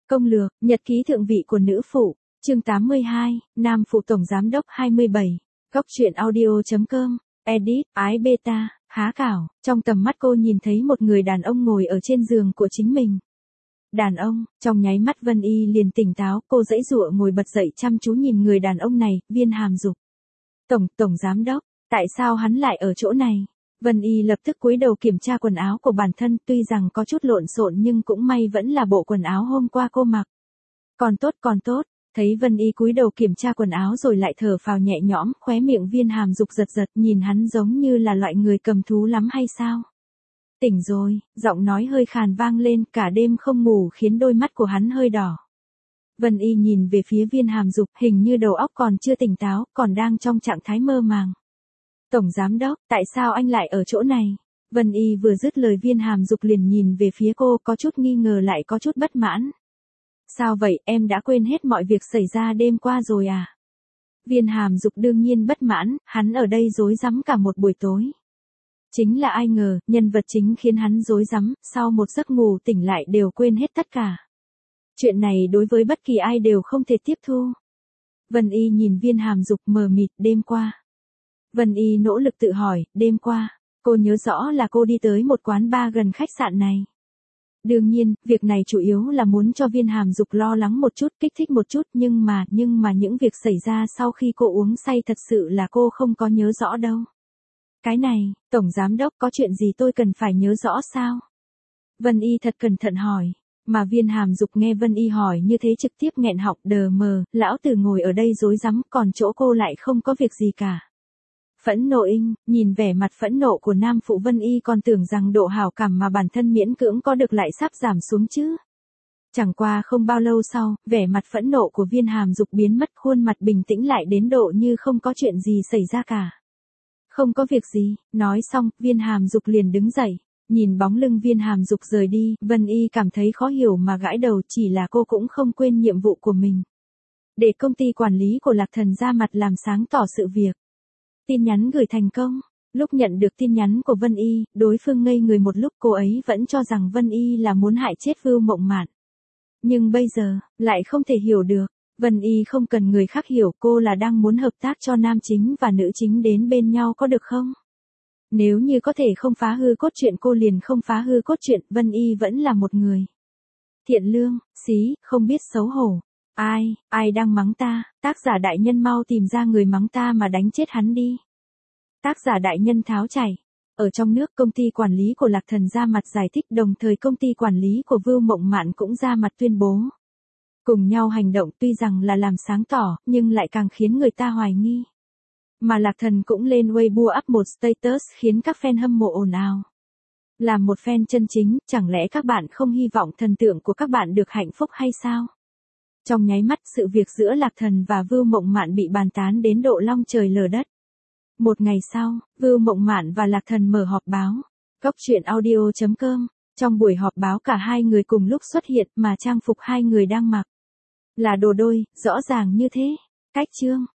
Công lược, nhật ký thượng vị của nữ phụ, chương 82, nam phụ tổng giám đốc 27, góc truyện audio.com, edit, ái beta, há cảo, trong tầm mắt cô nhìn thấy một người đàn ông ngồi ở trên giường của chính mình. Đàn ông, trong nháy mắt Vân Y liền tỉnh táo, cô giãy giụa ngồi bật dậy chăm chú nhìn người đàn ông này, Viên Hàm Dục. Tổng giám đốc, tại sao hắn lại ở chỗ này? Vân Y lập tức cúi đầu kiểm tra quần áo của bản thân, tuy rằng có chút lộn xộn nhưng cũng may vẫn là bộ quần áo hôm qua cô mặc. Còn tốt, thấy Vân Y cúi đầu kiểm tra quần áo rồi lại thở phào nhẹ nhõm, khóe miệng Viên Hàm Dục giật giật, nhìn hắn giống như là loại người cầm thú lắm hay sao? Tỉnh rồi, giọng nói hơi khàn vang lên, cả đêm không ngủ khiến đôi mắt của hắn hơi đỏ. Vân Y nhìn về phía Viên Hàm Dục, hình như đầu óc còn chưa tỉnh táo, còn đang trong trạng thái mơ màng. Tổng giám đốc, tại sao anh lại ở chỗ này? Vân Y vừa dứt lời Viên Hàm Dục liền nhìn về phía cô, có chút nghi ngờ lại có chút bất mãn. Sao vậy, em đã quên hết mọi việc xảy ra đêm qua rồi à? Viên Hàm Dục đương nhiên bất mãn, hắn ở đây rối rắm cả một buổi tối. Chính là ai ngờ, nhân vật chính khiến hắn rối rắm, sau một giấc ngủ tỉnh lại đều quên hết tất cả. Chuyện này đối với bất kỳ ai đều không thể tiếp thu. Vân Y nhìn Viên Hàm Dục mờ mịt, đêm qua. Vân Y nỗ lực tự hỏi, đêm qua, cô nhớ rõ là cô đi tới một quán bar gần khách sạn này. Đương nhiên, việc này chủ yếu là muốn cho Viên Hàm Dục lo lắng một chút, kích thích một chút, nhưng mà những việc xảy ra sau khi cô uống say thật sự là cô không có nhớ rõ đâu. Cái này, tổng giám đốc có chuyện gì tôi cần phải nhớ rõ sao? Vân Y thật cẩn thận hỏi, mà Viên Hàm Dục nghe Vân Y hỏi như thế trực tiếp nghẹn họng đờ mờ, lão tử ngồi ở đây rối rắm, còn chỗ cô lại không có việc gì cả. Phẫn nộ nhìn vẻ mặt phẫn nộ của nam phụ Vân Y còn tưởng rằng độ hảo cảm mà bản thân miễn cưỡng có được lại sắp giảm xuống chứ. Chẳng qua không bao lâu sau, vẻ mặt phẫn nộ của Viên Hàm Dục biến mất, khuôn mặt bình tĩnh lại đến độ như không có chuyện gì xảy ra cả. Không có việc gì, nói xong, Viên Hàm Dục liền đứng dậy, nhìn bóng lưng Viên Hàm Dục rời đi, Vân Y cảm thấy khó hiểu mà gãi đầu, chỉ là cô cũng không quên nhiệm vụ của mình. Để công ty quản lý của Lạc Thần ra mặt làm sáng tỏ sự việc. Tin nhắn gửi thành công. Lúc nhận được tin nhắn của Vân Y, đối phương ngây người một lúc, cô ấy vẫn cho rằng Vân Y là muốn hại chết Vưu Mộng Mạn. Nhưng bây giờ, lại không thể hiểu được. Vân Y không cần người khác hiểu, cô là đang muốn hợp tác cho nam chính và nữ chính đến bên nhau có được không? Nếu như có thể không phá hư cốt truyện cô liền không phá hư cốt truyện, Vân Y vẫn là một người thiện lương, không biết xấu hổ. Ai đang mắng ta, tác giả đại nhân mau tìm ra người mắng ta mà đánh chết hắn đi. Tác giả đại nhân tháo chảy. Ở trong nước, công ty quản lý của Lạc Thần ra mặt giải thích, đồng thời công ty quản lý của Vưu Mộng Mạn cũng ra mặt tuyên bố. Cùng nhau hành động tuy rằng là làm sáng tỏ, nhưng lại càng khiến người ta hoài nghi. Mà Lạc Thần cũng lên Weibo up một status khiến các fan hâm mộ ồn ào. Làm một fan chân chính, chẳng lẽ các bạn không hy vọng thần tượng của các bạn được hạnh phúc hay sao? Trong nháy mắt, sự việc giữa Lạc Thần và Vưu Mộng Mạn bị bàn tán đến độ long trời lở đất. Một ngày sau, Vưu Mộng Mạn và Lạc Thần mở họp báo. Góc truyện audio.com. Trong buổi họp báo cả hai người cùng lúc xuất hiện mà trang phục hai người đang mặc là đồ đôi, rõ ràng như thế. Cách chương.